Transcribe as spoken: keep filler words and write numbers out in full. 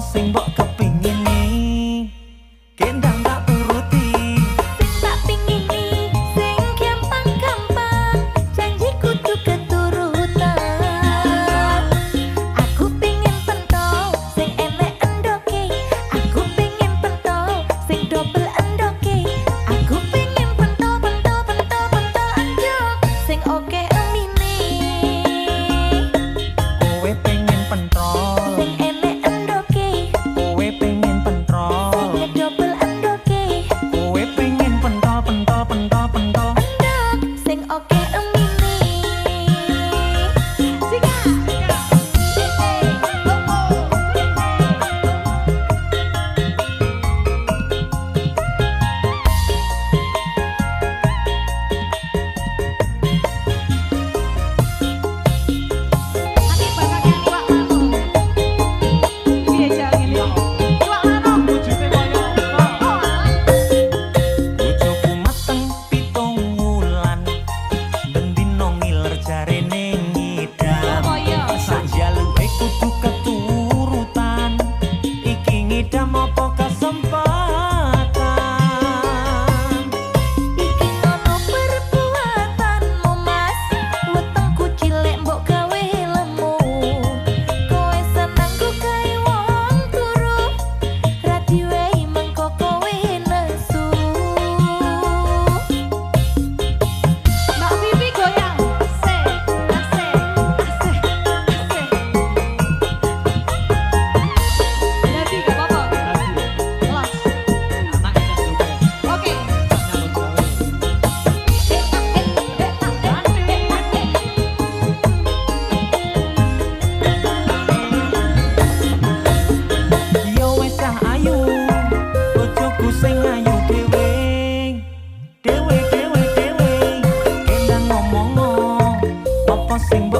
sing mbok kepingini kendang tak turuti sing tak pingini sing gampang-gampang janji kudu keturutan aku pingin pentol sing enek endoke aku pingin pentol sing double endoke aku pingin pentol pentol pentol pentol endok sing oke emine kowe pengen pentol sing enek endoke kowe pengen pentol sing double endoke kowe pengen pentol pentol pentol pentol endok sing oke emine sika bojoku mateng pitung wulan ben dino ngiler jarene ngidam sak jaluke kudu keturutan iki ngidam apa kesempatan iki ngono perbuatanmu mas wetengku cilik mbok gawe lemu kowe seneng ku gawe wong turu ra diwehi mengko kowe nesu Mbak Vivi goyang se ase ase ase Jadi gak apa-apa kelas Oke yo wis ah ayu bojoku sing ayu dhewe dhewe dhewe dhewe kendang ngomong apa sing